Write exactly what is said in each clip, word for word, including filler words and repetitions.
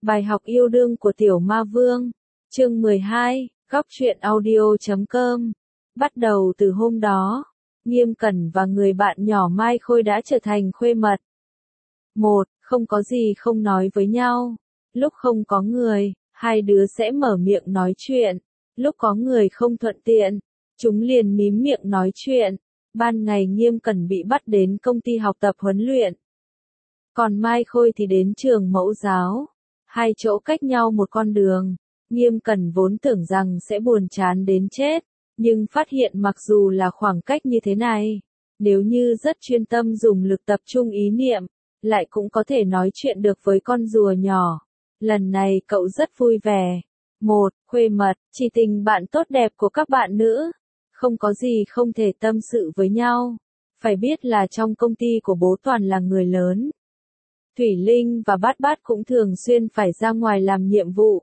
Bài học yêu đương của Tiểu Ma Vương, chương mười hai, góc truyện audio chấm com. Bắt đầu từ hôm đó, Nghiêm Cẩn và người bạn nhỏ Mai Khôi đã trở thành khuê mật. Một, không có gì không nói với nhau. Lúc không có người, hai đứa sẽ mở miệng nói chuyện. Lúc có người không thuận tiện, chúng liền mím miệng nói chuyện. Ban ngày Nghiêm Cẩn bị bắt đến công ty học tập huấn luyện. Còn Mai Khôi thì đến trường mẫu giáo. Hai chỗ cách nhau một con đường. Nghiêm Cẩn vốn tưởng rằng sẽ buồn chán đến chết, nhưng phát hiện mặc dù là khoảng cách như thế này, nếu như rất chuyên tâm dùng lực tập trung ý niệm, lại cũng có thể nói chuyện được với con rùa nhỏ. Lần này cậu rất vui vẻ. Một, khuê mật, chỉ tình bạn tốt đẹp của các bạn nữ. Không có gì không thể tâm sự với nhau. Phải biết là trong công ty của bố toàn là người lớn. Thủy Linh và Bát Bát cũng thường xuyên phải ra ngoài làm nhiệm vụ.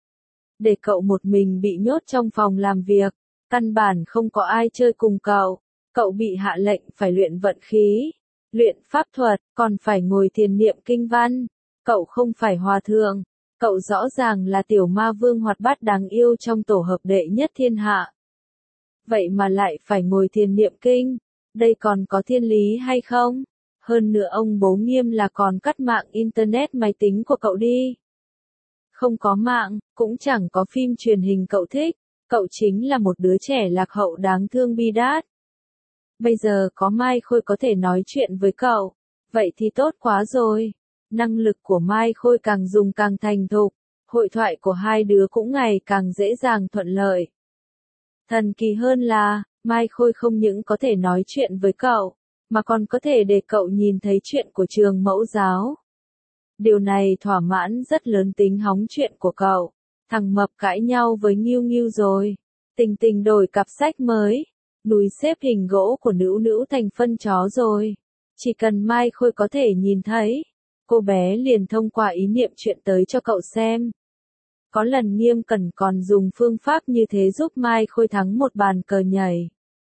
Để cậu một mình bị nhốt trong phòng làm việc, căn bản không có ai chơi cùng cậu. Cậu bị hạ lệnh phải luyện vận khí, luyện pháp thuật, còn phải ngồi thiền niệm kinh văn. Cậu không phải hòa thượng, cậu rõ ràng là tiểu ma vương hoạt bát đáng yêu trong tổ hợp đệ nhất thiên hạ. Vậy mà lại phải ngồi thiền niệm kinh, đây còn có thiên lý hay không? Hơn nữa ông bố Nghiêm là còn cắt mạng internet máy tính của cậu đi. Không có mạng, cũng chẳng có phim truyền hình cậu thích, cậu chính là một đứa trẻ lạc hậu đáng thương bi đát. Bây giờ có Mai Khôi có thể nói chuyện với cậu, vậy thì tốt quá rồi. Năng lực của Mai Khôi càng dùng càng thành thục, hội thoại của hai đứa cũng ngày càng dễ dàng thuận lợi. Thần kỳ hơn là, Mai Khôi không những có thể nói chuyện với cậu, mà còn có thể để cậu nhìn thấy chuyện của trường mẫu giáo. Điều này thỏa mãn rất lớn tính hóng chuyện của cậu. Thằng Mập cãi nhau với Nghiêu Nghiêu rồi. Tình Tình đổi cặp sách mới. Núi xếp hình gỗ của Nữu Nữu thành phân chó rồi. Chỉ cần Mai Khôi có thể nhìn thấy, cô bé liền thông qua ý niệm chuyện tới cho cậu xem. Có lần Nghiêm Cẩn còn dùng phương pháp như thế giúp Mai Khôi thắng một bàn cờ nhảy.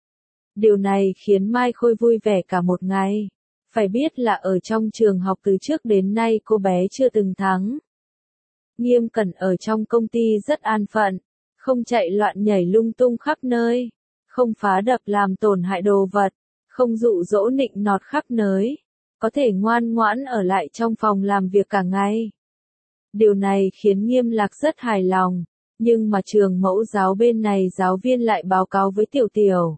Điều này khiến Mai Khôi vui vẻ cả một ngày. Phải biết là ở trong trường học từ trước đến nay cô bé chưa từng thắng. Nghiêm Cẩn ở trong công ty rất an phận, không chạy loạn nhảy lung tung khắp nơi, không phá đập làm tổn hại đồ vật, không dụ dỗ nịnh nọt khắp nơi, có thể ngoan ngoãn ở lại trong phòng làm việc cả ngày. Điều này khiến Nghiêm Lạc rất hài lòng, nhưng mà trường mẫu giáo bên này giáo viên lại báo cáo với Tiểu Tiểu.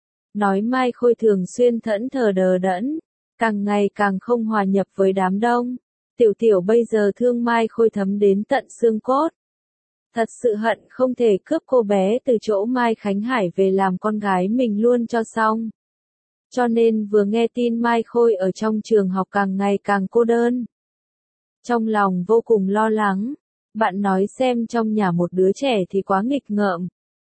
Nói Mai Khôi thường xuyên thẫn thờ đờ đẫn, càng ngày càng không hòa nhập với đám đông. Tiểu Tiểu bây giờ thương Mai Khôi thấm đến tận xương cốt. Thật sự hận không thể cướp cô bé từ chỗ Mai Khánh Hải về làm con gái mình luôn cho xong. Cho nên vừa nghe tin Mai Khôi ở trong trường học càng ngày càng cô đơn. Trong lòng vô cùng lo lắng. Bạn nói xem, trong nhà một đứa trẻ thì quá nghịch ngợm.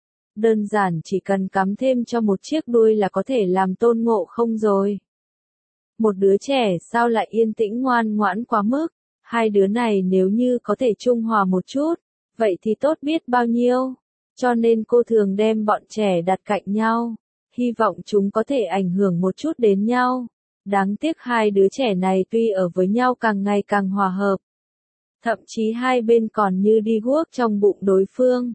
Đơn giản chỉ cần cắm thêm cho một chiếc đuôi là có thể làm Tôn Ngộ Không rồi. Một đứa trẻ sao lại yên tĩnh ngoan ngoãn quá mức, hai đứa này nếu như có thể trung hòa một chút, vậy thì tốt biết bao nhiêu. Cho nên cô thường đem bọn trẻ đặt cạnh nhau, hy vọng chúng có thể ảnh hưởng một chút đến nhau. Đáng tiếc hai đứa trẻ này tuy ở với nhau càng ngày càng hòa hợp, thậm chí hai bên còn như đi guốc trong bụng đối phương.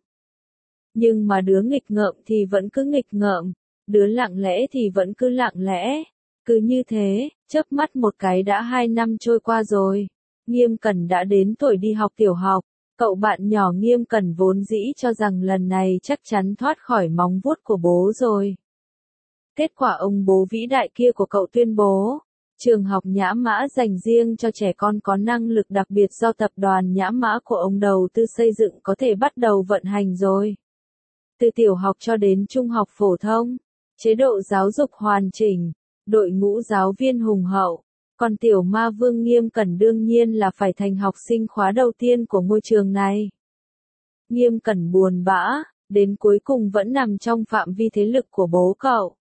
Nhưng mà đứa nghịch ngợm thì vẫn cứ nghịch ngợm, đứa lặng lẽ thì vẫn cứ lặng lẽ. Cứ như thế, chớp mắt một cái đã hai năm trôi qua rồi. Nghiêm Cẩn đã đến tuổi đi học tiểu học. Cậu bạn nhỏ Nghiêm Cẩn vốn dĩ cho rằng lần này chắc chắn thoát khỏi móng vuốt của bố rồi. Kết quả ông bố vĩ đại kia của cậu tuyên bố, trường học Nhã Mã dành riêng cho trẻ con có năng lực đặc biệt do tập đoàn Nhã Mã của ông đầu tư xây dựng có thể bắt đầu vận hành rồi. Từ tiểu học cho đến trung học phổ thông, chế độ giáo dục hoàn chỉnh, đội ngũ giáo viên hùng hậu, còn tiểu ma vương Nghiêm Cẩn đương nhiên là phải thành học sinh khóa đầu tiên của ngôi trường này. Nghiêm Cẩn buồn bã, đến cuối cùng vẫn nằm trong phạm vi thế lực của bố cậu.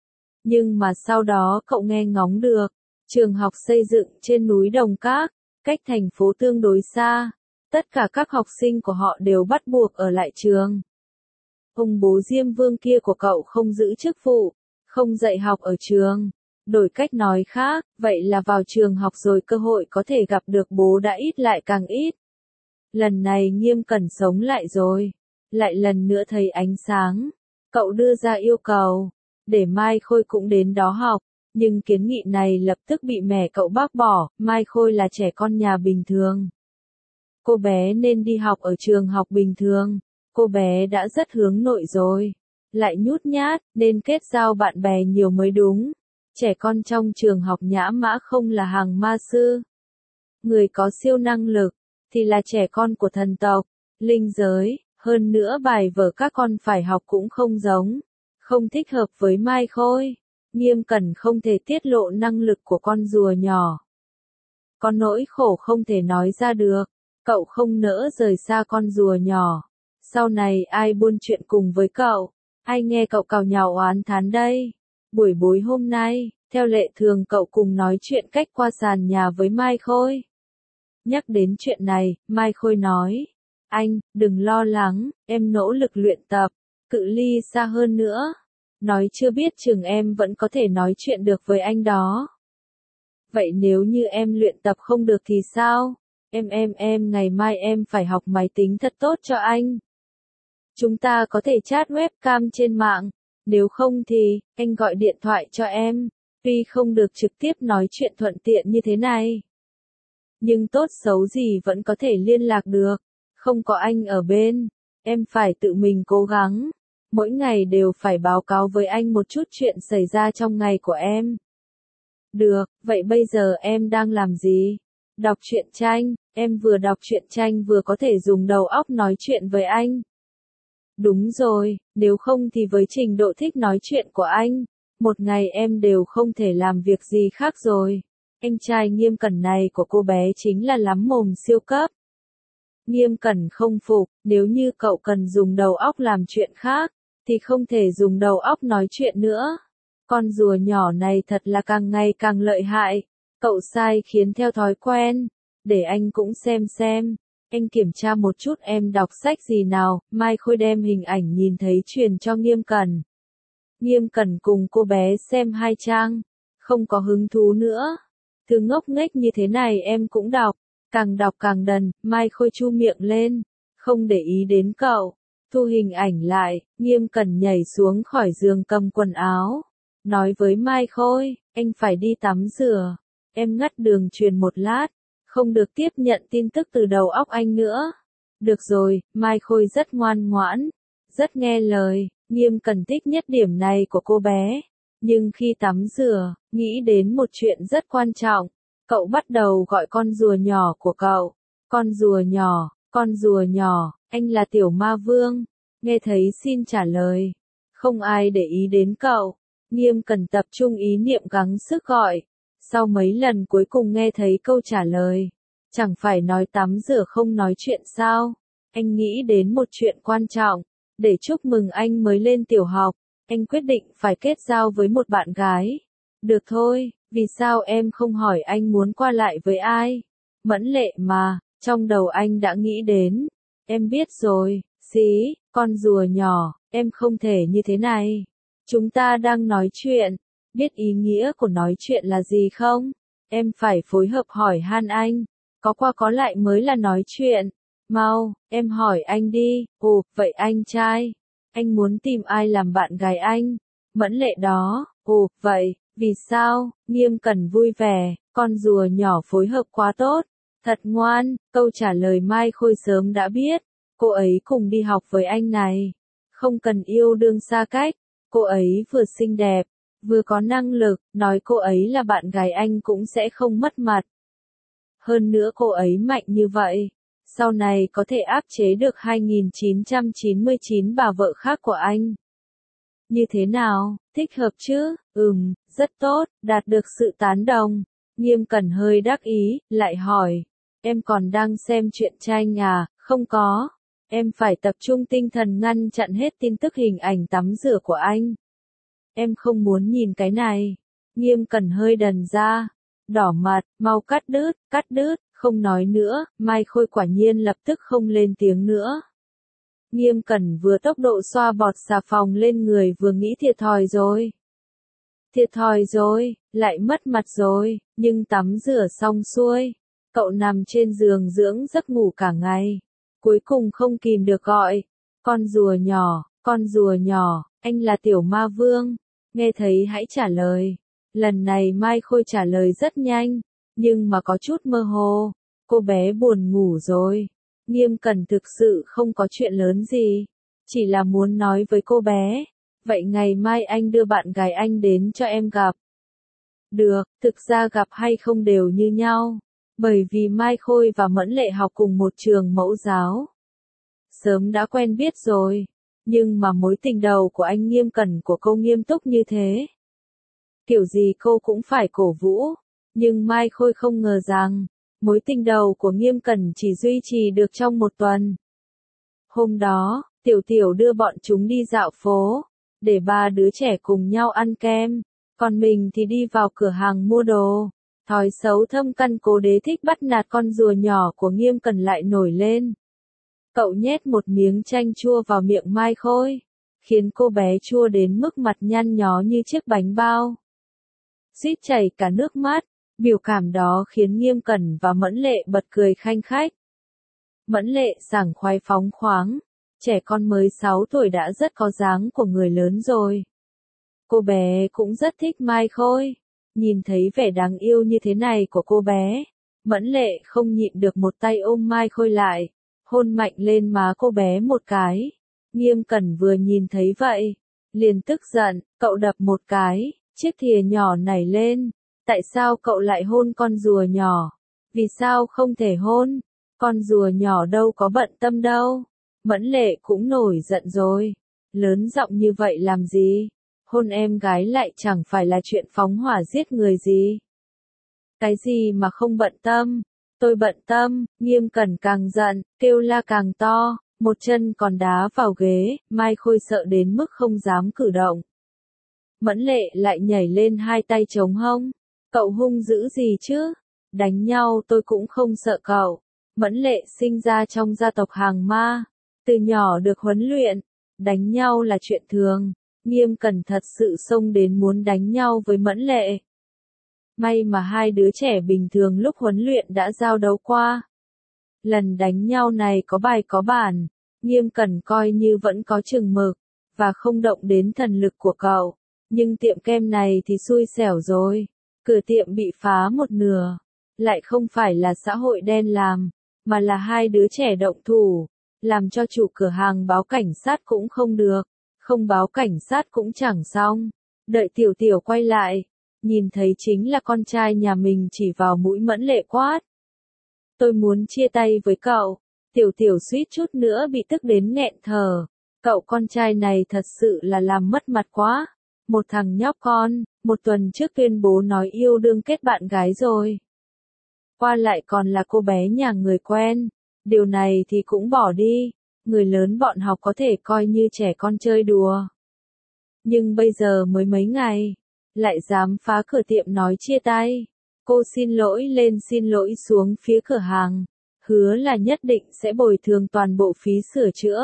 Nhưng mà sau đó cậu nghe ngóng được, trường học xây dựng trên núi Đồng Các, cách thành phố tương đối xa, tất cả các học sinh của họ đều bắt buộc ở lại trường. Ông bố Diêm Vương kia của cậu không giữ chức vụ, không dạy học ở trường. Đổi cách nói khác, vậy là vào trường học rồi cơ hội có thể gặp được bố đã ít lại càng ít. Lần này Nghiêm Cẩn sống lại rồi. Lại lần nữa thấy ánh sáng. Cậu đưa ra yêu cầu. Để Mai Khôi cũng đến đó học. Nhưng kiến nghị này lập tức bị mẹ cậu bác bỏ. Mai Khôi là trẻ con nhà bình thường. Cô bé nên đi học ở trường học bình thường. Cô bé đã rất hướng nội rồi. Lại nhút nhát, nên kết giao bạn bè nhiều mới đúng. Trẻ con trong trường học Nhã Mã không là hàng ma sư. Người có siêu năng lực, thì là trẻ con của thần tộc, linh giới. Hơn nữa bài vở các con phải học cũng không giống. Không thích hợp với Mai Khôi. Nghiêm Cẩn không thể tiết lộ năng lực của con rùa nhỏ. Có nỗi khổ không thể nói ra được. Cậu không nỡ rời xa con rùa nhỏ. Sau này ai buôn chuyện cùng với cậu? Ai nghe cậu càu nhàu oán thán đây? Buổi bối hôm nay, theo lệ thường cậu cùng nói chuyện cách qua sàn nhà với Mai Khôi. Nhắc đến chuyện này, Mai Khôi nói. Anh, đừng lo lắng, em nỗ lực luyện tập, cự ly xa hơn nữa. Nói chưa biết chừng em vẫn có thể nói chuyện được với anh đó. Vậy nếu như em luyện tập không được thì sao? Em em em ngày mai em phải học máy tính thật tốt cho anh. Chúng ta có thể chat webcam trên mạng. Nếu không thì, anh gọi điện thoại cho em. Tuy không được trực tiếp nói chuyện thuận tiện như thế này. Nhưng tốt xấu gì vẫn có thể liên lạc được. Không có anh ở bên. Em phải tự mình cố gắng. Mỗi ngày đều phải báo cáo với anh một chút chuyện xảy ra trong ngày của em. Được, vậy bây giờ em đang làm gì? Đọc truyện tranh, em vừa đọc truyện tranh vừa có thể dùng đầu óc nói chuyện với anh. Đúng rồi, nếu không thì với trình độ thích nói chuyện của anh, một ngày em đều không thể làm việc gì khác rồi. Anh trai Nghiêm Cẩn này của cô bé chính là lắm mồm siêu cấp. Nghiêm Cẩn không phục, nếu như cậu cần dùng đầu óc làm chuyện khác, thì không thể dùng đầu óc nói chuyện nữa. Con rùa nhỏ này thật là càng ngày càng lợi hại. Cậu sai khiến theo thói quen. Để anh cũng xem xem. Anh kiểm tra một chút em đọc sách gì nào. Mai Khôi đem hình ảnh nhìn thấy truyền cho Nghiêm Cẩn. Nghiêm Cẩn cùng cô bé xem hai trang. Không có hứng thú nữa. Thư ngốc nghếch như thế này em cũng đọc. Càng đọc càng đần. Mai Khôi chu miệng lên. Không để ý đến cậu. Thu hình ảnh lại. Nghiêm Cẩn nhảy xuống khỏi giường cầm quần áo. Nói với Mai Khôi, anh phải đi tắm rửa. Em ngắt đường truyền một lát. Không được tiếp nhận tin tức từ đầu óc anh nữa. Được rồi, Mai Khôi rất ngoan ngoãn. Rất nghe lời. Nghiêm Cẩn thích nhất điểm này của cô bé. Nhưng khi tắm rửa, nghĩ đến một chuyện rất quan trọng. Cậu bắt đầu gọi con rùa nhỏ của cậu. Con rùa nhỏ, con rùa nhỏ, anh là tiểu ma vương. Nghe thấy xin trả lời. Không ai để ý đến cậu. Nghiêm Cẩn tập trung ý niệm gắng sức gọi. Sau mấy lần cuối cùng nghe thấy câu trả lời. Chẳng phải nói tắm rửa không nói chuyện sao? Anh nghĩ đến một chuyện quan trọng. Để chúc mừng anh mới lên tiểu học. Anh quyết định phải kết giao với một bạn gái. Được thôi, vì sao em không hỏi anh muốn qua lại với ai? Mẫn Lệ mà, trong đầu anh đã nghĩ đến. Em biết rồi, xí, con rùa nhỏ, em không thể như thế này. Chúng ta đang nói chuyện, biết ý nghĩa của nói chuyện là gì không? Em phải phối hợp hỏi han anh, có qua có lại mới là nói chuyện. Mau, em hỏi anh đi. Ồ, vậy anh trai, anh muốn tìm ai làm bạn gái anh? Mẫn Lệ đó. Ồ, vậy, vì sao? Nghiêm Cẩn vui vẻ, con rùa nhỏ phối hợp quá tốt. Thật ngoan, câu trả lời Mai Khôi sớm đã biết. Cô ấy cùng đi học với anh này. Không cần yêu đương xa cách. Cô ấy vừa xinh đẹp, vừa có năng lực, nói cô ấy là bạn gái anh cũng sẽ không mất mặt. Hơn nữa cô ấy mạnh như vậy, sau này có thể áp chế được hai nghìn chín trăm chín mươi chín bà vợ khác của anh. Như thế nào, thích hợp chứ? Ừm, rất tốt, đạt được sự tán đồng. Nghiêm Cẩn hơi đắc ý, lại hỏi, em còn đang xem truyện tranh à? Không có. Em phải tập trung tinh thần ngăn chặn hết tin tức hình ảnh tắm rửa của anh. Em không muốn nhìn cái này. Nghiêm Cẩn hơi đần ra. Đỏ mặt, mau cắt đứt, cắt đứt, không nói nữa. Mai Khôi quả nhiên lập tức không lên tiếng nữa. Nghiêm Cẩn vừa tốc độ xoa bọt xà phòng lên người vừa nghĩ thiệt thòi rồi. Thiệt thòi rồi, lại mất mặt rồi, nhưng tắm rửa xong xuôi. Cậu nằm trên giường dưỡng giấc ngủ cả ngày. Cuối cùng không kìm được gọi. Con rùa nhỏ, con rùa nhỏ, anh là Tiểu Ma Vương. Nghe thấy hãy trả lời. Lần này Mai Khôi trả lời rất nhanh, nhưng mà có chút mơ hồ. Cô bé buồn ngủ rồi. Nghiêm Cẩn thực sự không có chuyện lớn gì. Chỉ là muốn nói với cô bé. Vậy ngày mai anh đưa bạn gái anh đến cho em gặp. Được, thực ra gặp hay không đều như nhau. Bởi vì Mai Khôi và Mẫn Lệ học cùng một trường mẫu giáo. Sớm đã quen biết rồi. Nhưng mà mối tình đầu của anh Nghiêm Cẩn của cô nghiêm túc như thế. Kiểu gì cô cũng phải cổ vũ. Nhưng Mai Khôi không ngờ rằng, mối tình đầu của Nghiêm Cẩn chỉ duy trì được trong một tuần. Hôm đó, Tiểu Tiểu đưa bọn chúng đi dạo phố, để ba đứa trẻ cùng nhau ăn kem, còn mình thì đi vào cửa hàng mua đồ. Thói xấu thâm căn cố đế thích bắt nạt con rùa nhỏ của Nghiêm Cẩn lại nổi lên. Cậu nhét một miếng chanh chua vào miệng Mai Khôi, khiến cô bé chua đến mức mặt nhăn nhó như chiếc bánh bao. Suýt chảy cả nước mắt, biểu cảm đó khiến Nghiêm Cẩn và Mẫn Lệ bật cười khanh khách. Mẫn Lệ sảng khoái phóng khoáng, trẻ con mới sáu tuổi đã rất có dáng của người lớn rồi. Cô bé cũng rất thích Mai Khôi, nhìn thấy vẻ đáng yêu như thế này của cô bé, Mẫn Lệ không nhịn được một tay ôm Mai Khôi lại, hôn mạnh lên má cô bé một cái. Nghiêm Cẩn vừa nhìn thấy vậy, liền tức giận, cậu đập một cái, chiếc thìa nhỏ nảy lên. Tại sao cậu lại hôn con rùa nhỏ? Vì sao không thể hôn? Con rùa nhỏ đâu có bận tâm đâu. Mẫn Lệ cũng nổi giận rồi. Lớn giọng như vậy làm gì? Hôn em gái lại chẳng phải là chuyện phóng hỏa giết người gì. Cái gì mà không bận tâm? Tôi bận tâm. Nghiêm Cẩn càng giận, kêu la càng to, một chân còn đá vào ghế, Mai Khôi sợ đến mức không dám cử động. Mẫn Lệ lại nhảy lên hai tay chống hông. Cậu hung dữ gì chứ? Đánh nhau tôi cũng không sợ cậu. Mẫn Lệ sinh ra trong gia tộc hàng ma, từ nhỏ được huấn luyện, đánh nhau là chuyện thường. Nghiêm Cẩn thật sự xông đến muốn đánh nhau với Mẫn Lệ. May mà hai đứa trẻ bình thường lúc huấn luyện đã giao đấu qua. Lần đánh nhau này có bài có bản, Nghiêm Cẩn coi như vẫn có chừng mực, và không động đến thần lực của cậu. Nhưng tiệm kem này thì xui xẻo rồi. Cửa tiệm bị phá một nửa. Lại không phải là xã hội đen làm, mà là hai đứa trẻ động thủ. Làm cho chủ cửa hàng báo cảnh sát cũng không được. Không báo cảnh sát cũng chẳng xong. Đợi Tiểu Tiểu quay lại. Nhìn thấy chính là con trai nhà mình chỉ vào mũi Mẫn Lệ quát. Tôi muốn chia tay với cậu. Tiểu Tiểu suýt chút nữa bị tức đến nghẹn thở. Cậu con trai này thật sự là làm mất mặt quá. Một thằng nhóc con, một tuần trước tuyên bố nói yêu đương kết bạn gái rồi. Qua lại còn là cô bé nhà người quen. Điều này thì cũng bỏ đi. Người lớn bọn học có thể coi như trẻ con chơi đùa. Nhưng bây giờ mới mấy ngày, lại dám phá cửa tiệm nói chia tay. Cô xin lỗi lên xin lỗi xuống phía cửa hàng. Hứa là nhất định sẽ bồi thường toàn bộ phí sửa chữa.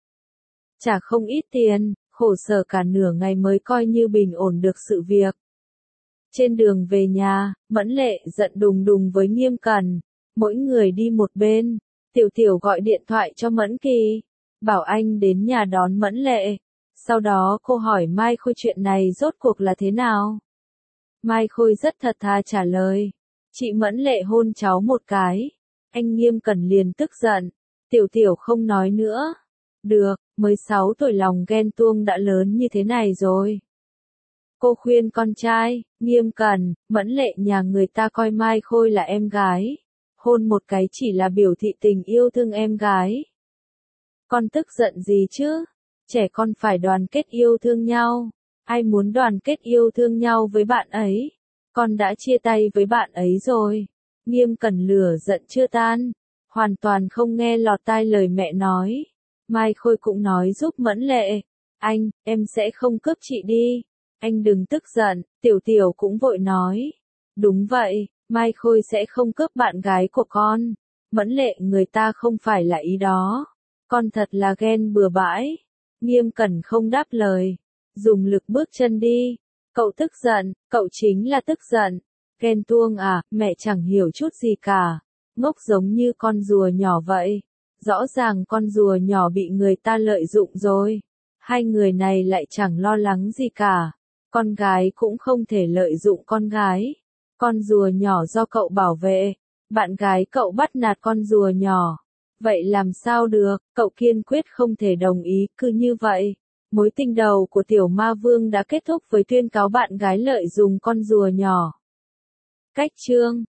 Trả không ít tiền. Khổ sở cả nửa ngày mới coi như bình ổn được sự việc. Trên đường về nhà, Mẫn Lệ giận đùng đùng với Nghiêm Cẩn. Mỗi người đi một bên. Tiểu Tiểu gọi điện thoại cho Mẫn Kỳ, bảo anh đến nhà đón Mẫn Lệ. Sau đó cô hỏi Mai Khôi chuyện này rốt cuộc là thế nào. Mai Khôi rất thật thà trả lời. Chị Mẫn Lệ hôn cháu một cái. Anh Nghiêm Cẩn liền tức giận. Tiểu Tiểu không nói nữa. Được, mới sáu tuổi lòng ghen tuông đã lớn như thế này rồi. Cô khuyên con trai, Nghiêm Cẩn, Mẫn Lệ nhà người ta coi Mai Khôi là em gái. Hôn một cái chỉ là biểu thị tình yêu thương em gái. Con tức giận gì chứ? Trẻ con phải đoàn kết yêu thương nhau. Ai muốn đoàn kết yêu thương nhau với bạn ấy? Con đã chia tay với bạn ấy rồi. Nghiêm Cẩn lửa giận chưa tan. Hoàn toàn không nghe lọt tai lời mẹ nói. Mai Khôi cũng nói giúp Mẫn Lệ. Anh, em sẽ không cướp chị đi. Anh đừng tức giận. Tiểu Tiểu cũng vội nói. Đúng vậy, Mai Khôi sẽ không cướp bạn gái của con. Mẫn Lệ người ta không phải là ý đó. Con thật là ghen bừa bãi. Nghiêm Cẩn không đáp lời. Dùng lực bước chân đi. Cậu tức giận, cậu chính là tức giận. Ghen tuông à, mẹ chẳng hiểu chút gì cả. ngốc giống như con rùa nhỏ vậy. Rõ ràng con rùa nhỏ bị người ta lợi dụng rồi. Hai người này lại chẳng lo lắng gì cả. Con gái cũng không thể lợi dụng con gái. Con rùa nhỏ do cậu bảo vệ. Bạn gái cậu bắt nạt con rùa nhỏ. Vậy làm sao được, cậu kiên quyết không thể đồng ý, cứ như vậy. Mối tình đầu của tiểu ma vương đã kết thúc với tuyên cáo bạn gái lợi dụng con rùa nhỏ. Cách chương